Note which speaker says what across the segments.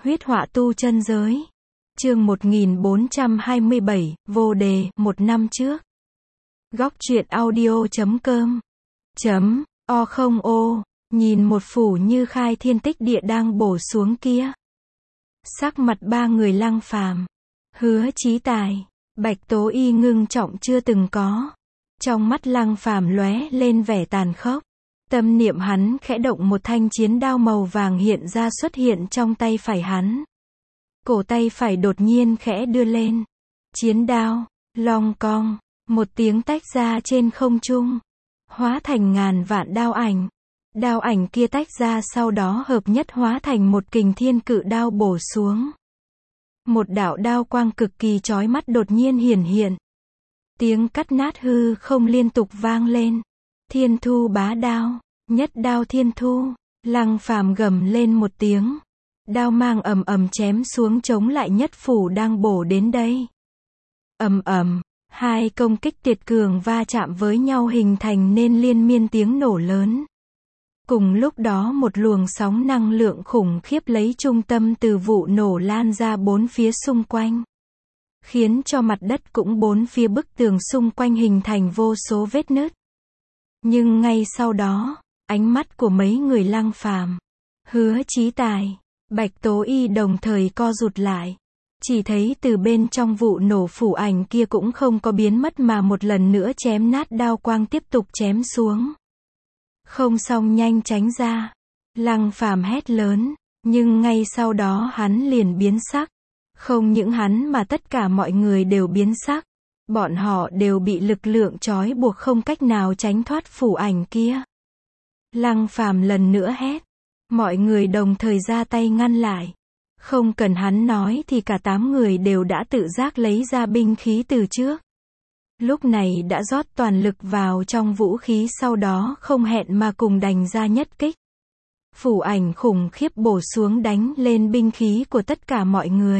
Speaker 1: Huyết họa tu chân giới. Chương 1427, vô đề, một năm trước. Góc truyện audio.com O nhìn một phủ như khai thiên tích địa đang bổ xuống kia. Sắc mặt ba người Lăng Phàm, Hứa Chí Tài, Bạch Tố Y ngưng trọng chưa từng có. Trong mắt Lăng Phàm lóe lên vẻ tàn khốc. Tâm niệm hắn khẽ động, một thanh chiến đao màu vàng hiện ra xuất hiện trong tay phải hắn. Cổ tay phải đột nhiên khẽ đưa lên. Chiến đao, long cong, một tiếng tách ra trên không trung. Hóa thành ngàn vạn đao ảnh. Đao ảnh kia tách ra sau đó hợp nhất hóa thành một kình thiên cự đao bổ xuống. Một đạo đao quang cực kỳ chói mắt đột nhiên hiển hiện. Tiếng cắt nát hư không liên tục vang lên. Thiên thu bá đao, nhất đao thiên thu. Lăng Phàm gầm lên một tiếng. Đao mang ầm ầm chém xuống chống lại nhất phủ đang bổ đến đây. Ầm ầm, hai công kích tuyệt cường va chạm với nhau hình thành nên liên miên tiếng nổ lớn. Cùng lúc đó một luồng sóng năng lượng khủng khiếp lấy trung tâm từ vụ nổ lan ra bốn phía xung quanh. Khiến cho mặt đất cũng bốn phía bức tường xung quanh hình thành vô số vết nứt. Nhưng ngay sau đó, ánh mắt của mấy người Lăng Phàm, Hứa Chí Tài, Bạch Tố Y đồng thời co rụt lại. Chỉ thấy từ bên trong vụ nổ phủ ảnh kia cũng không có biến mất mà một lần nữa chém nát đao quang tiếp tục chém xuống. Không xong nhanh tránh ra. Lăng Phàm hét lớn, nhưng ngay sau đó hắn liền biến sắc. Không những hắn mà tất cả mọi người đều biến sắc. Bọn họ đều bị lực lượng trói buộc không cách nào tránh thoát phủ ảnh kia. Lăng Phàm lần nữa hét. Mọi người đồng thời ra tay ngăn lại. Không cần hắn nói thì cả 8 người đều đã tự giác lấy ra binh khí từ trước. Lúc này đã rót toàn lực vào trong vũ khí, sau đó không hẹn mà cùng đành ra nhất kích. Phủ ảnh khủng khiếp bổ xuống đánh lên binh khí của tất cả mọi người.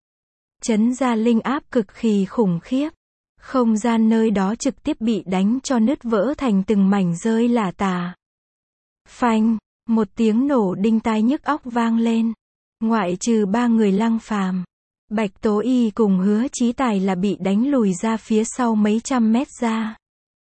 Speaker 1: Chấn ra linh áp cực kỳ khủng khiếp. Không gian nơi đó trực tiếp bị đánh cho nứt vỡ thành từng mảnh rơi lả tả. Phanh, một tiếng nổ đinh tai nhức óc vang lên. Ngoại trừ ba người Lăng Phàm, Bạch Tố Y cùng Hứa Chí Tài là bị đánh lùi ra phía sau mấy trăm mét ra.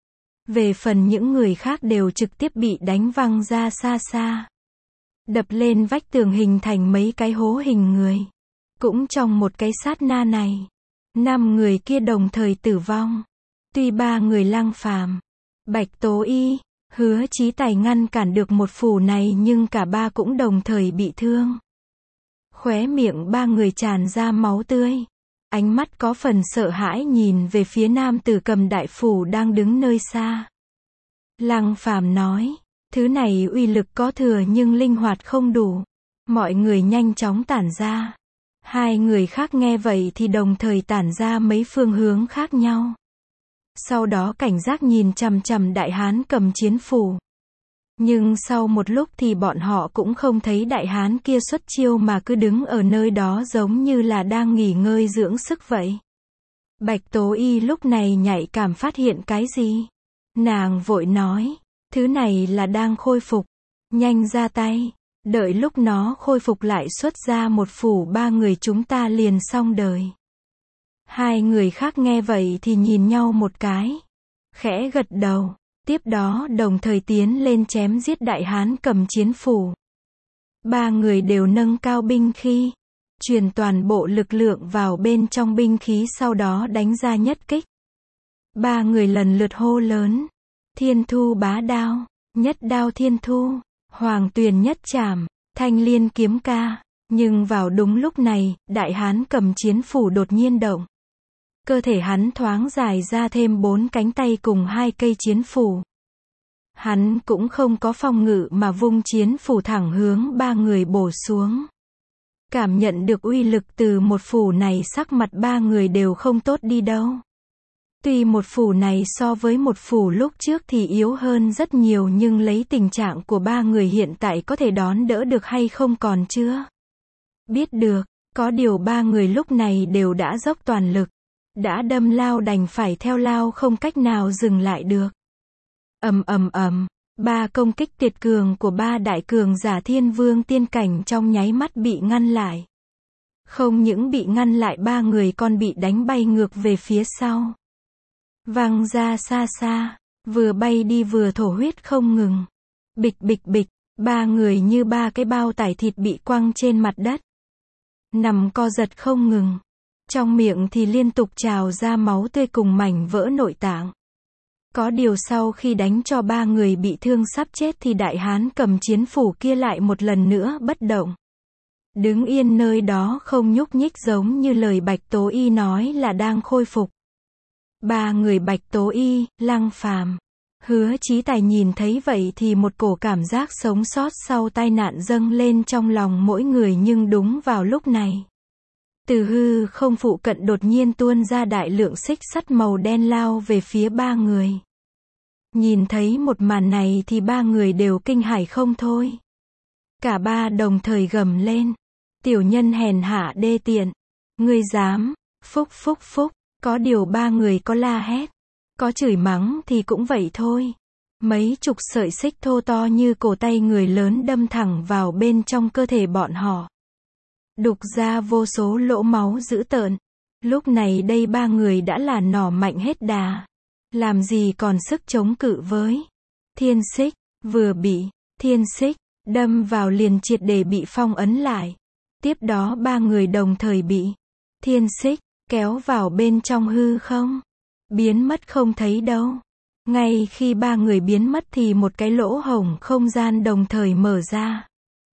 Speaker 1: Về phần những người khác đều trực tiếp bị đánh văng ra xa xa. Đập lên vách tường hình thành mấy cái hố hình người. Cũng trong một cái sát na này, 5 người kia đồng thời tử vong. Tuy ba người Lăng Phàm, Bạch Tố Y, Hứa Chí Tài ngăn cản được một phủ này nhưng cả ba cũng đồng thời bị thương. Khóe miệng ba người tràn ra máu tươi. Ánh mắt có phần sợ hãi nhìn về phía nam tử cầm đại phủ đang đứng nơi xa. Lăng Phàm nói, thứ này uy lực có thừa nhưng linh hoạt không đủ. Mọi người nhanh chóng tản ra. Hai người khác nghe vậy thì đồng thời tản ra mấy phương hướng khác nhau. Sau đó cảnh giác nhìn chằm chằm đại hán cầm chiến phủ. Nhưng sau một lúc thì bọn họ cũng không thấy đại hán kia xuất chiêu mà cứ đứng ở nơi đó giống như là đang nghỉ ngơi dưỡng sức vậy. Bạch Tố Y lúc này nhạy cảm phát hiện cái gì. Nàng vội nói, thứ này là đang khôi phục. Nhanh ra tay, đợi lúc nó khôi phục lại xuất ra một phủ ba người chúng ta liền xong đời. Hai người khác nghe vậy thì nhìn nhau một cái. Khẽ gật đầu. Tiếp đó đồng thời tiến lên chém giết đại hán cầm chiến phủ. Ba người đều nâng cao binh khí, truyền toàn bộ lực lượng vào bên trong binh khí sau đó đánh ra nhất kích. Ba người lần lượt hô lớn. Thiên thu bá đao, nhất đao thiên thu, hoàng tuyền nhất trảm, thanh liên kiếm ca. Nhưng vào đúng lúc này, đại hán cầm chiến phủ đột nhiên động. Cơ thể hắn thoáng dài ra thêm 4 cánh tay cùng 2 cây chiến phủ. Hắn cũng không có phòng ngự mà vung chiến phủ thẳng hướng ba người bổ xuống. Cảm nhận được uy lực từ một phủ này, sắc mặt ba người đều không tốt đi đâu. Tuy một phủ này so với một phủ lúc trước thì yếu hơn rất nhiều nhưng lấy tình trạng của ba người hiện tại có thể đón đỡ được hay không còn chưa biết được. Có điều ba người lúc này đều đã dốc toàn lực. Đã đâm lao đành phải theo lao không cách nào dừng lại được. Ba công kích tuyệt cường của ba đại cường giả thiên vương tiên cảnh trong nháy mắt bị ngăn lại. Không những bị ngăn lại, ba người còn bị đánh bay ngược về phía sau. Văng ra xa xa, vừa bay đi vừa thổ huyết không ngừng. Bịch bịch bịch, ba người như ba cái bao tải thịt bị quăng trên mặt đất. Nằm co giật không ngừng. Trong miệng thì liên tục trào ra máu tươi cùng mảnh vỡ nội tạng. Có điều sau khi đánh cho ba người bị thương sắp chết thì đại hán cầm chiến phủ kia lại một lần nữa bất động. Đứng yên nơi đó không nhúc nhích, giống như lời Bạch Tố Y nói là đang khôi phục. Ba người Bạch Tố Y, Lăng Phàm, Hứa Chí Tài nhìn thấy vậy thì một cổ cảm giác sống sót sau tai nạn dâng lên trong lòng mỗi người, nhưng đúng vào lúc này, từ hư không phụ cận đột nhiên tuôn ra đại lượng xích sắt màu đen lao về phía ba người. Nhìn thấy một màn này thì ba người đều kinh hãi không thôi. Cả ba đồng thời gầm lên. Tiểu nhân hèn hạ đê tiện. Ngươi dám, phúc phúc phúc. Có điều ba người có la hét, có chửi mắng thì cũng vậy thôi. Mấy chục sợi xích thô to như cổ tay người lớn đâm thẳng vào bên trong cơ thể bọn họ. Đục ra vô số lỗ máu dữ tợn. Lúc này đây ba người đã là nỏ mạnh hết đà. Làm gì còn sức chống cự với thiên xích. Vừa bị thiên xích đâm vào liền triệt để bị phong ấn lại. Tiếp đó ba người đồng thời bị thiên xích kéo vào bên trong hư không. Biến mất không thấy đâu. Ngay khi ba người biến mất thì một cái lỗ hổng không gian đồng thời mở ra.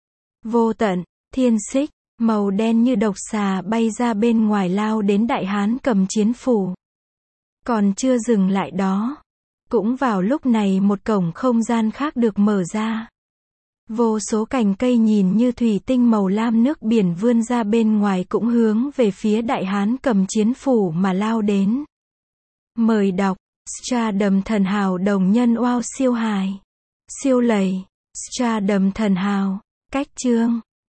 Speaker 1: Vô tận, thiên xích, màu đen như độc xà bay ra bên ngoài lao đến đại hán cầm chiến phủ. Còn chưa dừng lại đó. Cũng vào lúc này một cổng không gian khác được mở ra. Vô số cành cây nhìn như thủy tinh màu lam nước biển vươn ra bên ngoài cũng hướng về phía đại hán cầm chiến phủ mà lao đến. Mời đọc Stardom Thần Hào đồng nhân wow siêu hài. Siêu lầy. Stardom Thần Hào. Cách chương